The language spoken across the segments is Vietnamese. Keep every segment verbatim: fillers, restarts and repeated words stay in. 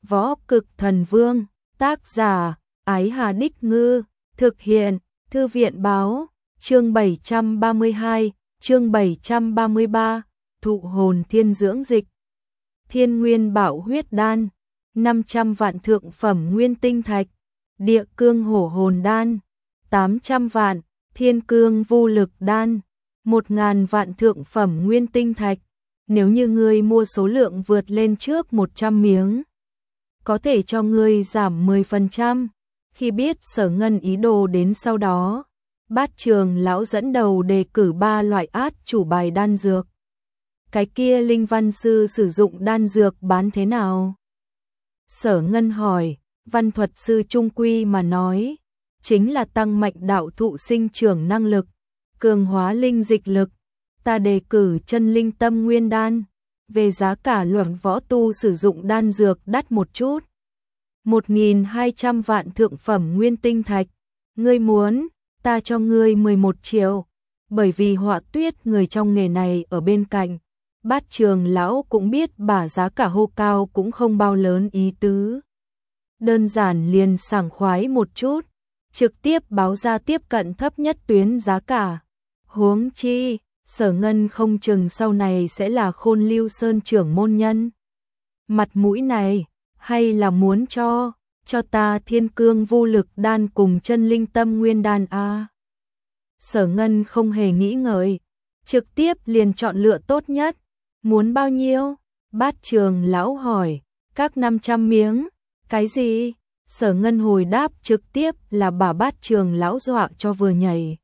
Võ Cực Thần Vương, tác giả, Ái Hà Đích Ngư, thực hiện, Thư viện Báo, chương bảy trăm ba mươi hai, chương bảy trăm ba mươi ba, Thụ Hồn Thiên Dưỡng Dịch. Thiên Nguyên Bảo Huyết Đan, năm trăm vạn thượng phẩm nguyên tinh thạch. Địa Cương Hổ Hồn Đan, tám trăm vạn. Thiên Cương Vô Lực Đan, một nghìn vạn thượng phẩm nguyên tinh thạch. Nếu như ngươi mua số lượng vượt lên trước một trăm miếng, có thể cho ngươi giảm mười phần trăm. Khi biết Sở Ngân ý đồ đến sau đó, Bát Trường lão dẫn đầu đề cử ba loại át chủ bài đan dược. Cái kia Linh Văn sư sử dụng đan dược bán thế nào? Sở Ngân hỏi. Văn thuật sư trung quy mà nói, chính là tăng mạnh đạo thụ sinh trưởng năng lực, cường hóa linh dịch lực. Ta đề cử chân linh tâm nguyên đan. Về giá cả luận võ tu sử dụng đan dược đắt một chút, một nghìn hai trăm vạn thượng phẩm nguyên tinh thạch. Ngươi muốn, ta cho ngươi mười một triệu. Bởi vì Họa Tuyết người trong nghề này ở bên cạnh, Bát Trường lão cũng biết bà giá cả hô cao cũng không bao lớn ý tứ. Đơn giản liền sảng khoái một chút, trực tiếp báo ra tiếp cận thấp nhất tuyến giá cả. Huống chi, Sở Ngân không chừng sau này sẽ là Khôn Lưu Sơn trưởng môn nhân. Mặt mũi này, hay là muốn cho, cho ta Thiên Cương Vô Lực Đan cùng chân linh tâm nguyên đan a. Sở Ngân không hề nghĩ ngợi, trực tiếp liền chọn lựa tốt nhất. Muốn bao nhiêu? Bát Trường lão hỏi. Các năm trăm miếng. Cái gì? Sở Ngân hồi đáp trực tiếp là bà Bát Trường lão dọa cho vừa nhảy.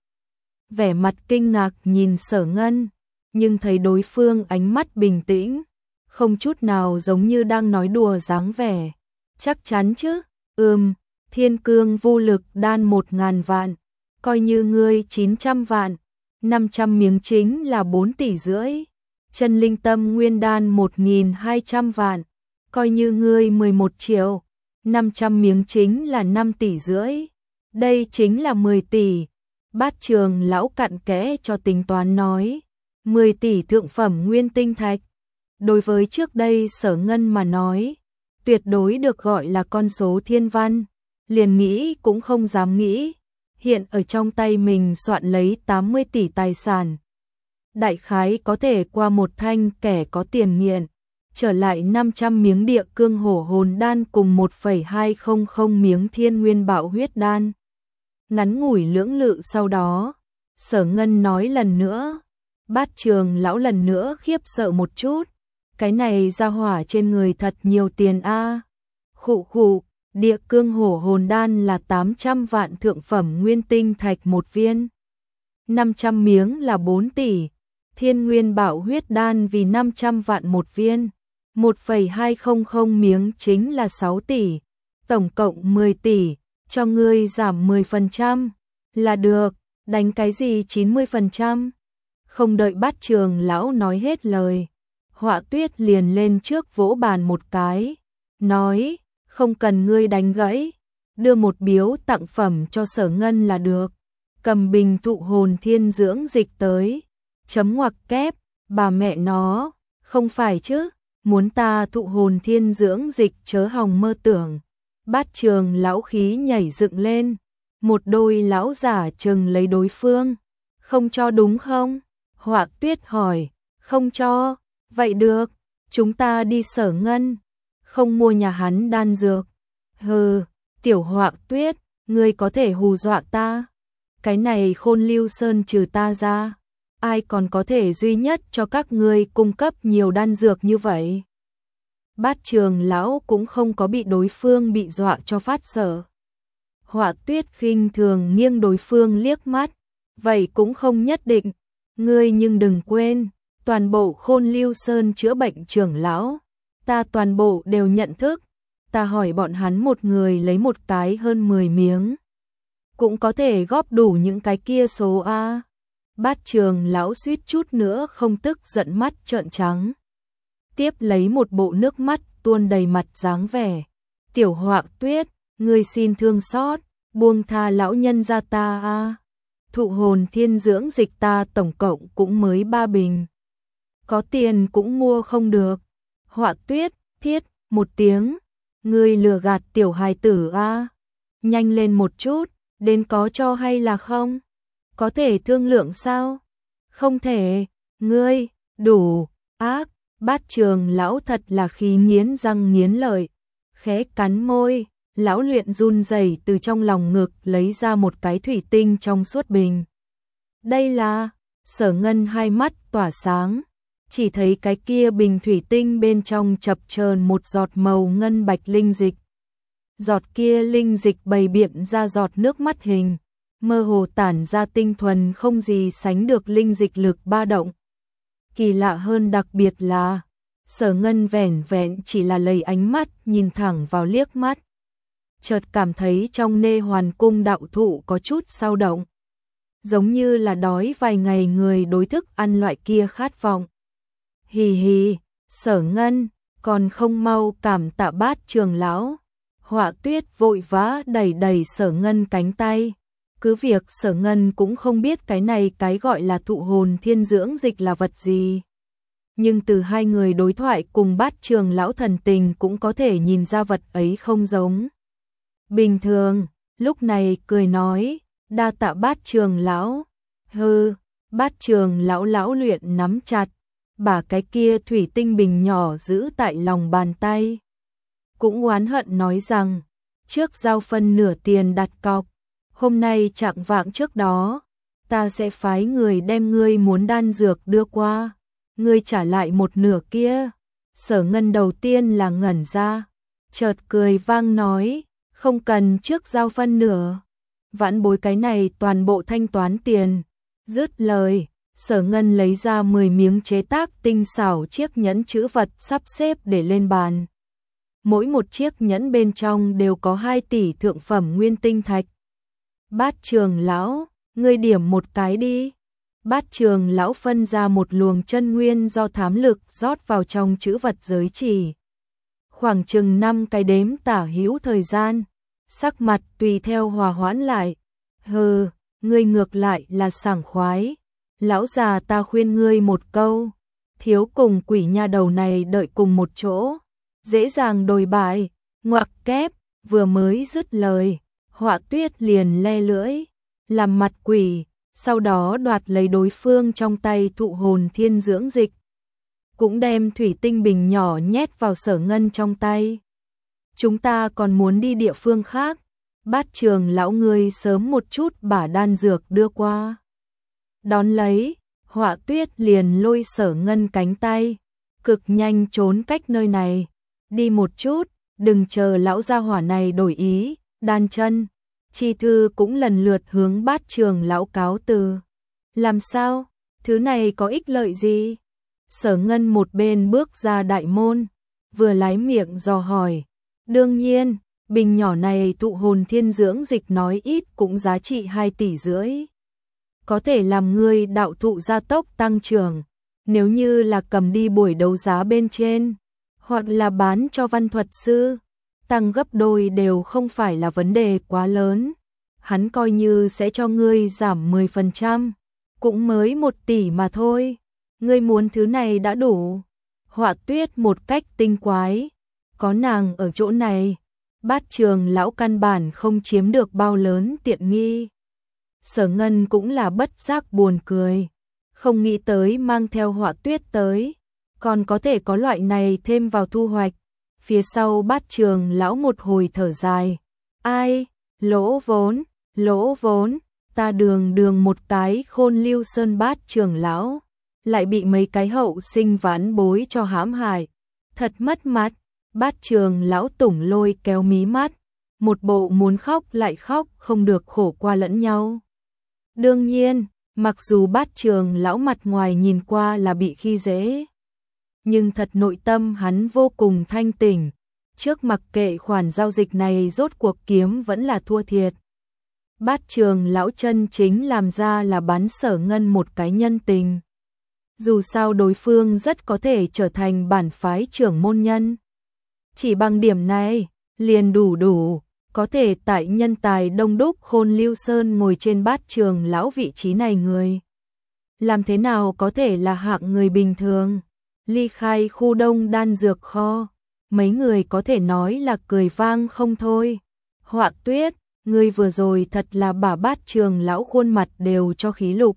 Vẻ mặt kinh ngạc nhìn Sở Ngân, nhưng thấy đối phương ánh mắt bình tĩnh, không chút nào giống như đang nói đùa dáng vẻ. Chắc chắn chứ? Ừm, Thiên Cương Vô Lực Đan một ngàn vạn, coi như ngươi chín trăm vạn, năm trăm miếng chính là bốn tỷ rưỡi. Chân linh tâm nguyên đan một nghìn hai trăm vạn, coi như ngươi mười một triệu, năm trăm miếng chính là năm tỷ rưỡi. Đây chính là mười tỷ. Bát Trường lão cặn kẽ cho tính toán nói, mười tỷ thượng phẩm nguyên tinh thạch. Đối với trước đây Sở Ngân mà nói, tuyệt đối được gọi là con số thiên văn, liền nghĩ cũng không dám nghĩ. Hiện ở trong tay mình soạn lấy tám mươi tỷ tài sản, đại khái có thể qua một thanh kẻ có tiền nghiện, trở lại năm trăm miếng Địa Cương Hổ Hồn Đan cùng một phẩy hai không không miếng Thiên Nguyên Bảo Huyết Đan. Ngắn ngủi lưỡng lự sau đó, Sở Ngân nói lần nữa. Bát Trường lão lần nữa khiếp sợ một chút. Cái này ra hỏa trên người thật nhiều tiền a. À. Khụ khụ, Địa Cương Hổ Hồn Đan là tám trăm vạn thượng phẩm nguyên tinh thạch một viên. năm trăm miếng là bốn tỷ. Thiên Nguyên Bảo Huyết Đan vì năm trăm vạn một viên, một phẩy hai không không miếng chính là sáu tỷ. Tổng cộng mười tỷ. Cho ngươi giảm mười phần trăm là được. Đánh cái gì chín mươi phần trăm? Không đợi Bát Trường lão nói hết lời, Họa Tuyết liền lên trước vỗ bàn một cái, nói, không cần ngươi đánh gãy, đưa một biếu tặng phẩm cho Sở Ngân là được. Cầm bình thụ hồn thiên dưỡng dịch tới. Chấm ngoặc kép, bà mẹ nó, không phải chứ, muốn ta thụ hồn thiên dưỡng dịch chớ hòng mơ tưởng. Bát Trường lão khí nhảy dựng lên, một đôi lão giả chừng lấy đối phương. Không cho đúng không? Họa Tuyết hỏi. Không cho. Vậy được, chúng ta đi Sở Ngân, không mua nhà hắn đan dược. Hừ, tiểu Họa Tuyết, ngươi có thể hù dọa ta. Cái này Khôn Lưu Sơn trừ ta ra, ai còn có thể duy nhất cho các ngươi cung cấp nhiều đan dược như vậy? Bát Trường lão cũng không có bị đối phương bị dọa cho phát sợ. Họa Tuyết khinh thường nghiêng đối phương liếc mắt. Vậy cũng không nhất định. Ngươi nhưng đừng quên, toàn bộ Khôn Lưu Sơn chữa bệnh trưởng lão, ta toàn bộ đều nhận thức. Ta hỏi bọn hắn một người lấy một cái hơn mười miếng, cũng có thể góp đủ những cái kia số A. Bát Trường lão suýt chút nữa không tức giận mắt trợn trắng. Tiếp lấy một bộ nước mắt tuôn đầy mặt dáng vẻ. Tiểu Họa Tuyết, ngươi xin thương xót, buông tha lão nhân gia ta a. Thụ hồn thiên dưỡng dịch ta tổng cộng cũng mới ba bình, có tiền cũng mua không được. Họa Tuyết, thiết, một tiếng, Ngươi lừa gạt tiểu hài tử a, nhanh lên một chút, đến có cho hay là không? Có thể thương lượng sao? Không thể, ngươi, đủ, ác, Bát Trường lão thật là khí nghiến răng nghiến lợi, khẽ cắn môi, lão luyện run rẩy từ trong lòng ngực lấy ra một cái thủy tinh trong suốt bình. Đây là, Sở Ngân hai mắt tỏa sáng, chỉ thấy cái kia bình thủy tinh bên trong chập chờn một giọt màu ngân bạch linh dịch. Giọt kia linh dịch bày biện ra giọt nước mắt hình, mơ hồ tản ra tinh thuần không gì sánh được linh dịch lực ba động. Kỳ lạ hơn đặc biệt là, Sở Ngân vẻn vẹn chỉ là lấy ánh mắt nhìn thẳng vào liếc mắt. Chợt cảm thấy trong Nê Hoàn cung đạo thụ có chút dao động, giống như là đói vài ngày người đối thức ăn loại kia khát vọng. Hì hì, Sở Ngân, còn không mau cảm tạ Bát Trường lão. Họa Tuyết vội vã đẩy đẩy Sở Ngân cánh tay. Cứ việc Sở Ngân cũng không biết cái này cái gọi là thụ hồn thiên dưỡng dịch là vật gì. Nhưng từ hai người đối thoại cùng Bát Trường lão thần tình cũng có thể nhìn ra vật ấy không giống bình thường. Lúc này cười nói, đa tạ Bát Trường lão. Hừ, Bát Trường lão lão luyện nắm chặt, bả cái kia thủy tinh bình nhỏ giữ tại lòng bàn tay. Cũng oán hận nói rằng, trước giao phân nửa tiền đặt cọc, hôm nay chạng vạng trước đó, ta sẽ phái người đem ngươi muốn đan dược đưa qua, ngươi trả lại một nửa kia. Sở Ngân đầu tiên là ngẩn ra, chợt cười vang nói, không cần trước giao phân nửa, vãn bối cái này toàn bộ thanh toán tiền. Dứt lời, Sở Ngân lấy ra mười miếng chế tác tinh xảo chiếc nhẫn chữ vật sắp xếp để lên bàn. Mỗi một chiếc nhẫn bên trong đều có hai tỷ thượng phẩm nguyên tinh thạch. Bát Trường lão, ngươi điểm một cái đi. Bát Trường lão phân ra một luồng chân nguyên do thám lực rót vào trong chữ vật giới chỉ. Khoảng chừng năm cái đếm tả hữu thời gian, sắc mặt tùy theo hòa hoãn lại. Hừ, ngươi ngược lại là sảng khoái. Lão già ta khuyên ngươi một câu, thiếu cùng quỷ nha đầu này đợi cùng một chỗ, dễ dàng đồi bại. Ngoặc kép, vừa mới dứt lời, Họa Tuyết liền le lưỡi, làm mặt quỷ, sau đó đoạt lấy đối phương trong tay thụ hồn thiên dưỡng dịch, cũng đem thủy tinh bình nhỏ nhét vào Sở Ngân trong tay. Chúng ta còn muốn đi địa phương khác, Bát Trường lão ngươi sớm một chút bả đan dược đưa qua. Đón lấy, Họa Tuyết liền lôi Sở Ngân cánh tay, cực nhanh trốn cách nơi này. Đi một chút, đừng chờ lão gia hỏa này đổi ý. Đan chân, Chi Thư cũng lần lượt hướng Bát Trường lão cáo từ. Làm sao? Thứ này có ích lợi gì? Sở Ngân một bên bước ra đại môn, vừa lái miệng dò hỏi. Đương nhiên, bình nhỏ này thụ hồn thiên dưỡng dịch nói ít cũng giá trị hai tỷ rưỡi. Có thể làm ngươi đạo thụ gia tốc tăng trưởng, nếu như là cầm đi buổi đấu giá bên trên, hoặc là bán cho văn thuật sư, tăng gấp đôi đều không phải là vấn đề quá lớn. Hắn coi như sẽ cho ngươi giảm mười phần trăm, cũng mới một tỷ mà thôi. Ngươi muốn thứ này đã đủ. Họa Tuyết một cách tinh quái, có nàng ở chỗ này, Bát Trường lão căn bản không chiếm được bao lớn tiện nghi. Sở Ngân cũng là bất giác buồn cười, không nghĩ tới mang theo Họa Tuyết tới, còn có thể có loại này thêm vào thu hoạch. Phía sau Bát Trường lão một hồi thở dài, ai, lỗ vốn, lỗ vốn, ta đường đường một cái Khôn Lưu Sơn Bát Trường lão, lại bị mấy cái hậu sinh vãn bối cho hãm hại, thật mất mặt. Bát Trường lão tủng lôi kéo mí mắt, một bộ muốn khóc lại khóc không được khổ qua lẫn nhau. Đương nhiên, mặc dù Bát Trường lão mặt ngoài nhìn qua là bị khi dễ, nhưng thật nội tâm hắn vô cùng thanh tỉnh, trước mặc kệ khoản giao dịch này rốt cuộc kiếm vẫn là thua thiệt. Bát Trường lão chân chính làm ra là bán Sở Ngân một cái nhân tình. Dù sao đối phương rất có thể trở thành bản phái trưởng môn nhân. Chỉ bằng điểm này, liền đủ đủ, có thể tại nhân tài đông đúc Khôn Lưu Sơn ngồi trên Bát Trường lão vị trí này người. Làm thế nào có thể là hạng người bình thường? Ly khai khu đông đan dược kho, mấy người có thể nói là cười vang không thôi. Họa Tuyết, ngươi vừa rồi thật là bả bát trường lão khuôn mặt đều cho khí lục.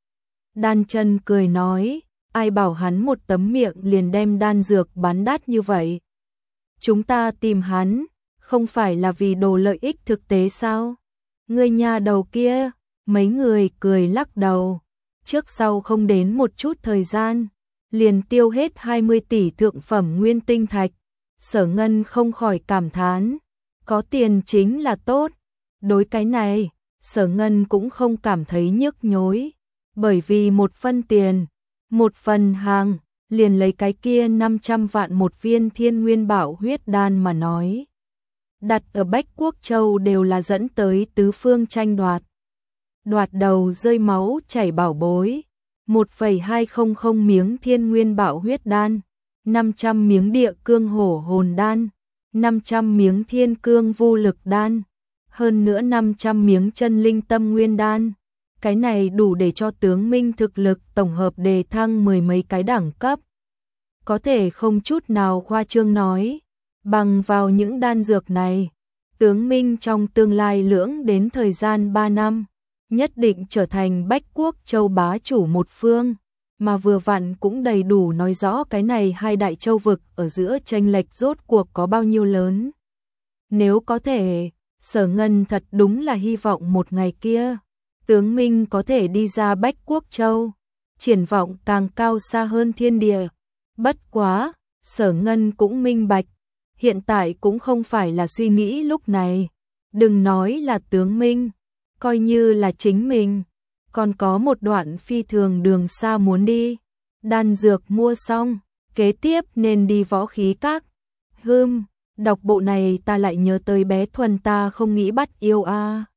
Đan Chân cười nói, ai bảo hắn một tấm miệng liền đem đan dược bán đắt như vậy. Chúng ta tìm hắn, không phải là vì đồ lợi ích thực tế sao? Ngươi nhà đầu kia, mấy người cười lắc đầu, trước sau không đến một chút thời gian, liền tiêu hết hai mươi tỷ thượng phẩm nguyên tinh thạch. Sở Ngân không khỏi cảm thán, có tiền chính là tốt. Đối cái này, Sở Ngân cũng không cảm thấy nhức nhối, bởi vì một phân tiền, một phần hàng, liền lấy cái kia năm trăm vạn một viên thiên nguyên bảo huyết đan mà nói. Đặt ở Bách Quốc Châu đều là dẫn tới tứ phương tranh đoạt. Đoạt đầu rơi máu chảy bảo bối, một phẩy hai không không miếng thiên nguyên bảo huyết đan, năm trăm miếng địa cương hổ hồn đan, năm trăm miếng thiên cương vô lực đan, hơn nữa năm trăm miếng chân linh tâm nguyên đan. Cái này đủ để cho tướng Minh thực lực tổng hợp đề thăng mười mấy cái đẳng cấp. Có thể không chút nào khoa trương nói, bằng vào những đan dược này, tướng Minh trong tương lai lưỡng đến thời gian ba năm, nhất định trở thành Bách Quốc Châu bá chủ một phương, mà vừa vặn cũng đầy đủ nói rõ cái này hai đại châu vực ở giữa chênh lệch rốt cuộc có bao nhiêu lớn. Nếu có thể, Sở Ngân thật đúng là hy vọng một ngày kia, tướng Minh có thể đi ra Bách Quốc Châu, triển vọng càng cao xa hơn thiên địa. Bất quá, Sở Ngân cũng minh bạch, hiện tại cũng không phải là suy nghĩ lúc này, đừng nói là tướng Minh, coi như là chính mình, còn có một đoạn phi thường đường xa muốn đi. Đan dược mua xong, kế tiếp nên đi Võ Khí Các. Hừm, đọc bộ này ta lại nhớ tới bé Thuần ta không nghĩ bắt yêu a. À.